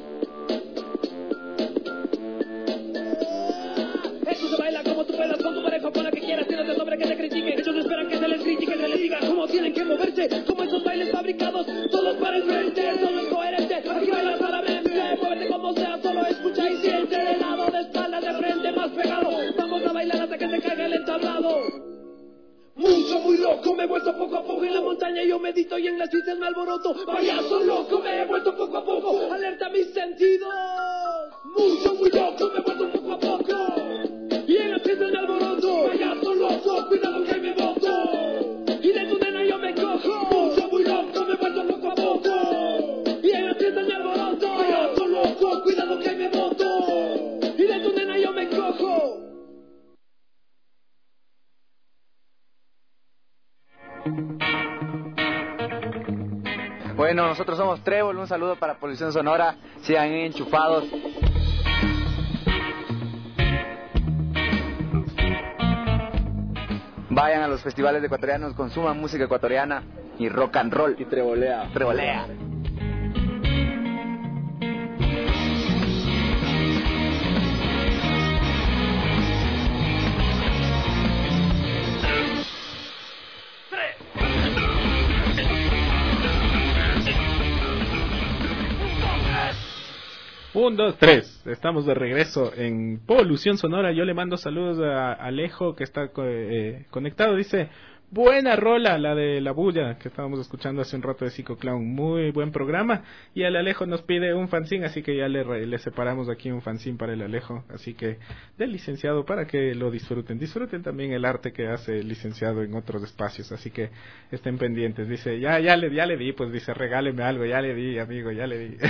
Esto se baila como tú puedas con tu pareja, con la que quieras, tienes el nombre que te critique. Ellos esperan que se les critique, se les diga cómo tienen que moverse, como esos bailes fabricados, todos para el frente, todo es coherente. Aquí bailas solamente, muévete como sea, solo escucha y siente. De lado, de espalda, de frente, más pegado. Vamos a bailar hasta que se caiga el entablado. Mucho, muy loco, me he vuelto poco a poco en la montaña, yo medito y en las citas me alboroto. Payaso loco, me he vuelto poco a poco, alerta mis sentidos. Mucho, muy loco, me he vuelto poco a poco, y en las fiestas me alboroto. Payaso loco, cuidado que me boto, y de tu nena yo me cojo. Mucho, muy loco, me he vuelto poco a poco, y en las fiestas me alboroto. Payaso loco, cuidado que me boto, y de tu nena yo me cojo. Bueno, nosotros somos Trébol, un saludo para Polución Sonora, sigan enchufados. Vayan a los festivales ecuatorianos, consuman música ecuatoriana y rock and roll. Y trebolea. Trebolea. Un, dos, tres. Estamos de regreso en Polución Sonora. Yo le mando saludos a Alejo, que está eh, conectado. Dice, buena rola, la de La Bulla, que estábamos escuchando hace un rato de Psico Clown. Muy buen programa. Y el Alejo nos pide un fanzine, así que ya le, le separamos aquí un fanzine para el Alejo. Así que, del licenciado, para que lo disfruten. Disfruten también el arte que hace el licenciado en otros espacios. Así que estén pendientes. Dice, ya, ya le, ya le di, pues dice, regáleme algo. Ya le di, amigo, ya le di.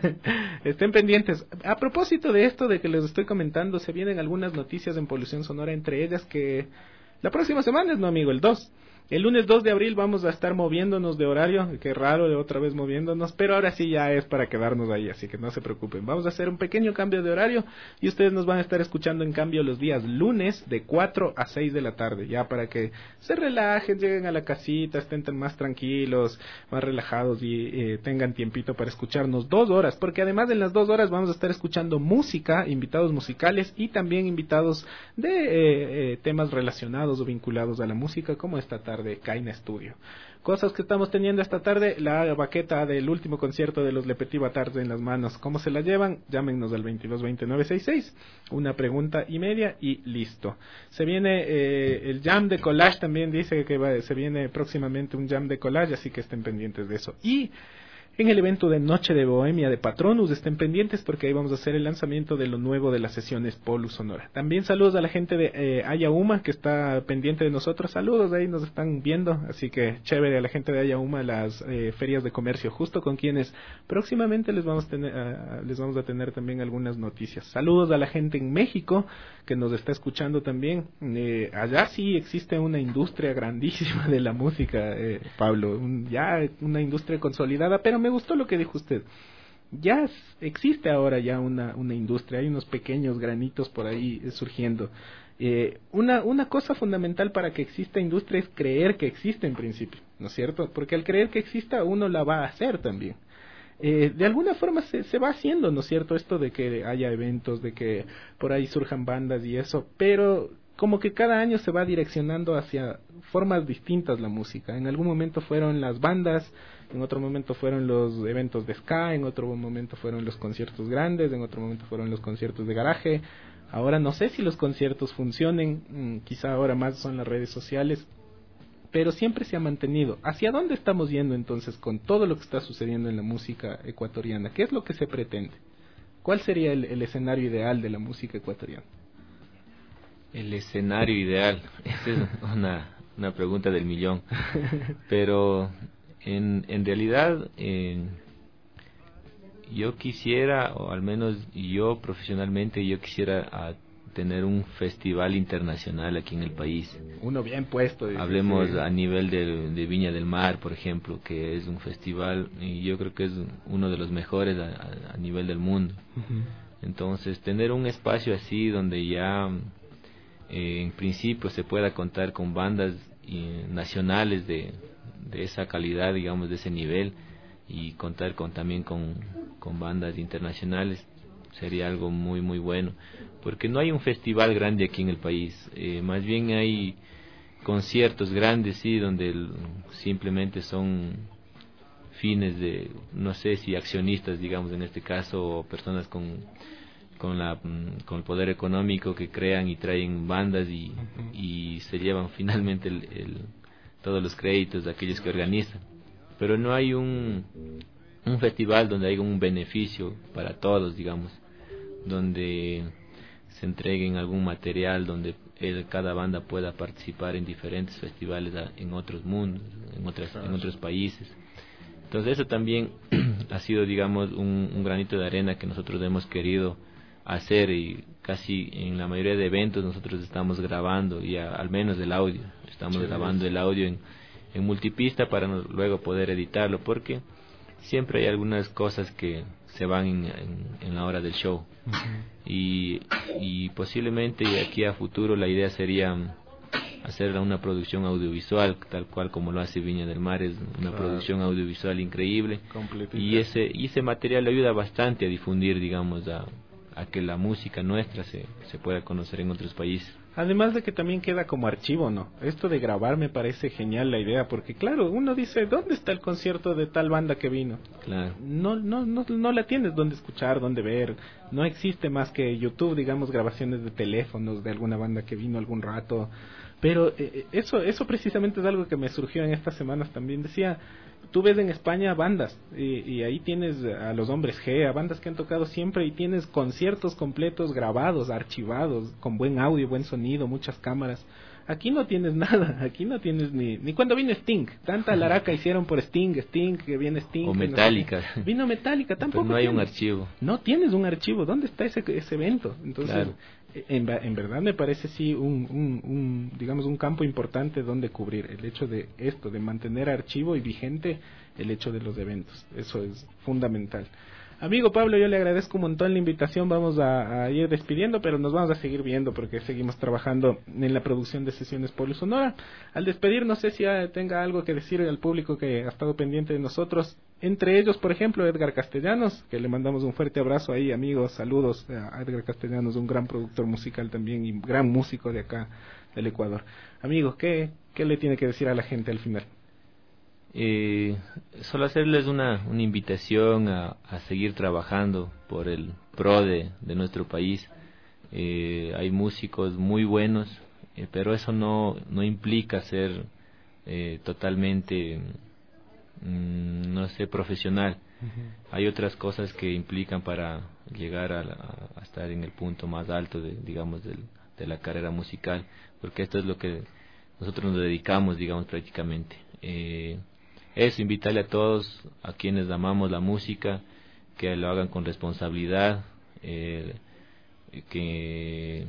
Estén pendientes. A propósito de esto de que les estoy comentando, se vienen algunas noticias en Polución Sonora, entre ellas que la próxima semana es, no amigo, el dos. El lunes dos de abril vamos a estar moviéndonos de horario, qué raro de otra vez moviéndonos, pero ahora sí ya es para quedarnos ahí, así que no se preocupen. Vamos a hacer un pequeño cambio de horario y ustedes nos van a estar escuchando en cambio los días lunes de cuatro a seis de la tarde, ya para que se relajen, lleguen a la casita, estén más tranquilos, más relajados y eh, tengan tiempito para escucharnos dos horas, porque además en las dos horas vamos a estar escuchando música, invitados musicales y también invitados de eh, eh, temas relacionados o vinculados a la música, como esta tarde de Caina Studio. Cosas que estamos teniendo esta tarde, la baqueta del último concierto de los Le Petit Batards en las manos. ¿Cómo se la llevan? Llámenos al veintidós veinte nueve sesenta y seis, una pregunta y media y listo. Se viene eh, el jam de collage, también dice que va, se viene próximamente un jam de collage, así que estén pendientes de eso. Y en el evento de Noche de Bohemia de Patronus, estén pendientes porque ahí vamos a hacer el lanzamiento de lo nuevo de las sesiones Polu Sonora. También saludos a la gente de eh, Ayauma, que está pendiente de nosotros. Saludos, ahí nos están viendo, así que chévere a la gente de Ayauma, las eh, ferias de comercio, justo con quienes próximamente les vamos, a tener, uh, les vamos a tener también algunas noticias. Saludos a la gente en México, que nos está escuchando también. Eh, allá sí existe una industria grandísima de la música, eh, Pablo, un, ya una industria consolidada, pero me gustó lo que dijo usted. Ya existe ahora ya una, una industria, hay unos pequeños granitos por ahí surgiendo. Eh, una, una cosa fundamental para que exista industria es creer que existe en principio, ¿no es cierto? Porque al creer que exista uno la va a hacer también. Eh, de alguna forma se, se va haciendo, ¿no es cierto? Esto de que haya eventos, de que por ahí surjan bandas y eso, pero como que cada año se va direccionando hacia formas distintas la música. En algún momento fueron las bandas, en otro momento fueron los eventos de ska, en otro momento fueron los conciertos grandes, en otro momento fueron los conciertos de garaje. Ahora no sé si los conciertos funcionen, quizá ahora más son las redes sociales, pero siempre se ha mantenido. ¿Hacia dónde estamos yendo entonces con todo lo que está sucediendo en la música ecuatoriana? ¿Qué es lo que se pretende? ¿Cuál sería el, el escenario ideal de la música ecuatoriana? El escenario ideal, esa es una, una pregunta del millón, pero en, en realidad eh, yo quisiera, o al menos yo profesionalmente, yo quisiera a tener un festival internacional aquí en el país. Uno bien puesto. Hablemos sí. a nivel de, de Viña del Mar, por ejemplo, que es un festival y yo creo que es uno de los mejores a, a, a nivel del mundo. Uh-huh. Entonces, tener un espacio así donde ya eh, en principio se pueda contar con bandas eh, nacionales de, de esa calidad, digamos, de ese nivel, y contar con también con, con bandas internacionales, sería algo muy muy bueno, porque no hay un festival grande aquí en el país, eh, más bien hay conciertos grandes, sí, donde el, simplemente son fines de, no sé si accionistas, digamos, en este caso, o personas con con la con el poder económico que crean y traen bandas y, uh-huh. y se llevan finalmente el, el, todos los créditos de aquellos que organizan, pero no hay un un festival donde haya un beneficio para todos, digamos, donde se entreguen algún material, donde el, cada banda pueda participar en diferentes festivales a, en otros mundos, en otras en otros países. Entonces eso también ha sido, digamos, un, un granito de arena que nosotros hemos querido hacer, y casi en la mayoría de eventos nosotros estamos grabando ya al menos el audio, estamos sí, grabando el audio en, en multipista para no, luego poder editarlo, porque siempre hay algunas cosas que se van en, en, en la hora del show. Uh-huh. y, y posiblemente aquí a futuro la idea sería hacer una producción audiovisual tal cual como lo hace Viña del Mar, es una claro. producción audiovisual increíble, y ese y ese material ayuda bastante a difundir, digamos, a, a que la música nuestra se, se pueda conocer en otros países. Además de que también queda como archivo, ¿no? Esto de grabar me parece genial la idea, porque claro, uno dice, ¿dónde está el concierto de tal banda que vino? Claro. No, no, no, no la tienes donde escuchar, donde ver. No existe más que YouTube, digamos, grabaciones de teléfonos de alguna banda que vino algún rato. Pero eh, eso, eso precisamente es algo que me surgió en estas semanas también. Decía, tú ves en España bandas, y, y ahí tienes a los Hombres G, a bandas que han tocado siempre, y tienes conciertos completos grabados, archivados, con buen audio, buen sonido, muchas cámaras. Aquí no tienes nada, aquí no tienes ni ni cuando vino Sting, tanta laraca hicieron por Sting, Sting, que viene Sting. O Metallica. No sé, vino Metallica, tampoco. Pero no hay tienes. un archivo. No tienes un archivo, ¿dónde está ese ese evento? Entonces, claro. en, en verdad me parece sí un, un, un, digamos, un campo importante donde cubrir, el hecho de esto, de mantener archivo y vigente el hecho de los eventos, eso es fundamental. Amigo Pablo, yo le agradezco un montón la invitación, vamos a, a ir despidiendo, pero nos vamos a seguir viendo porque seguimos trabajando en la producción de sesiones Polo Sonora. Al despedir, no sé si tenga algo que decir al público que ha estado pendiente de nosotros, entre ellos, por ejemplo, Edgar Castellanos, que le mandamos un fuerte abrazo ahí, amigos, saludos a Edgar Castellanos, un gran productor musical también y gran músico de acá del Ecuador. Amigo, ¿qué, qué le tiene que decir a la gente al final? Eh, solo hacerles una, una invitación a, a seguir trabajando por el pro de, de nuestro país. Eh, hay músicos muy buenos, eh, pero eso no, no implica ser eh, totalmente, mm, no sé, profesional. Uh-huh. Hay otras cosas que implican para llegar a, la, a estar en el punto más alto, de, digamos, del, de la carrera musical, porque esto es lo que nosotros nos dedicamos, digamos, prácticamente. Eh, Eso, invitarle a todos, a quienes amamos la música, que lo hagan con responsabilidad, eh, que,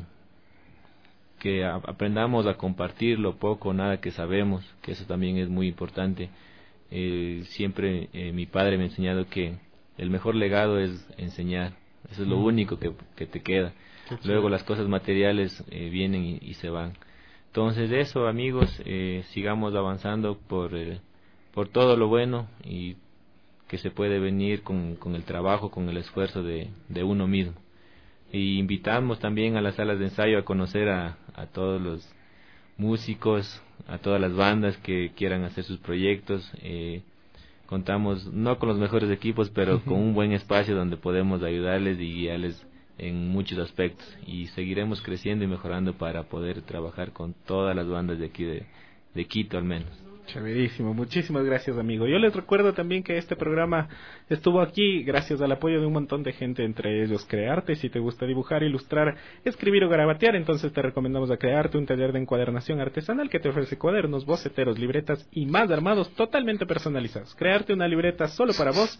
que a, aprendamos a compartir lo poco o nada que sabemos, que eso también es muy importante. Eh, siempre eh, mi padre me ha enseñado que el mejor legado es enseñar, eso es lo mm. único que, que te queda. Luego las cosas materiales eh, vienen y, y se van. Entonces eso, amigos, eh, sigamos avanzando por... Eh, por todo lo bueno y que se puede venir con, con el trabajo, con el esfuerzo de, de uno mismo. Y invitamos también a las salas de ensayo a conocer a, a todos los músicos, a todas las bandas que quieran hacer sus proyectos. Eh, contamos no con los mejores equipos, pero con un buen espacio donde podemos ayudarles y guiarles en muchos aspectos. Y seguiremos creciendo y mejorando para poder trabajar con todas las bandas de aquí de, de Quito al menos. Chéverísimo, muchísimas gracias, amigo. Yo les recuerdo también que este programa estuvo aquí gracias al apoyo de un montón de gente, entre ellos Crearte. Si te gusta dibujar, ilustrar, escribir o garabatear, entonces te recomendamos a Crearte, un taller de encuadernación artesanal que te ofrece cuadernos, boceteros, libretas y más armados totalmente personalizados. Crearte, una libreta solo para vos,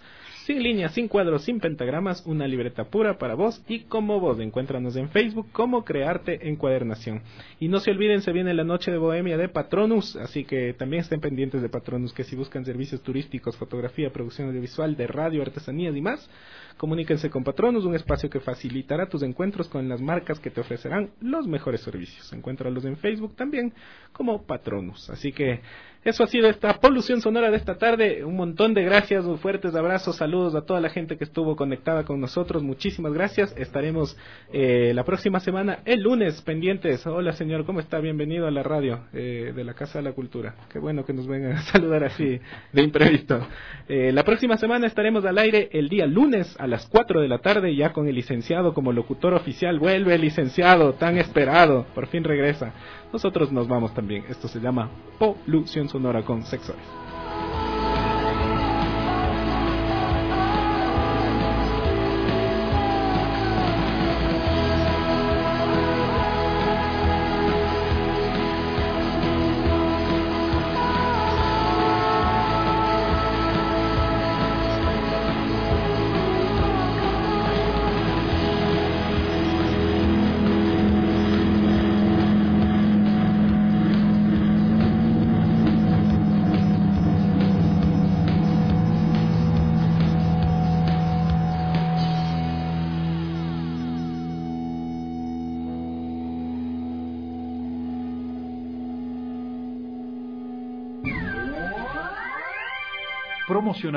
sin líneas, sin cuadros, sin pentagramas, una libreta pura para vos y como vos. Encuéntranos en Facebook como Crearte Encuadernación. Y no se olviden, se viene la noche de bohemia de Patronus, así que también estén pendientes de Patronus, que si buscan servicios turísticos, fotografía, producción audiovisual, de radio, artesanías y más, comuníquense con Patronus, un espacio que facilitará tus encuentros con las marcas que te ofrecerán los mejores servicios. Encuéntralos en Facebook también como Patronus. Así que eso ha sido esta polución sonora de esta tarde. Un montón de gracias, fuertes abrazos, saludos a toda la gente que estuvo conectada con nosotros. Muchísimas gracias. Estaremos eh, la próxima semana, el lunes, pendientes. Hola señor, ¿cómo está? Bienvenido a la radio eh, de la Casa de la Cultura. Qué bueno que nos vengan a saludar así de imprevisto. Eh, la próxima semana estaremos al aire el día lunes a las cuatro de la tarde, ya con el licenciado como locutor oficial. Vuelve el licenciado, tan esperado, por fin regresa. Nosotros nos vamos también. Esto se llama Polución Sonora con Sexores. Promocionar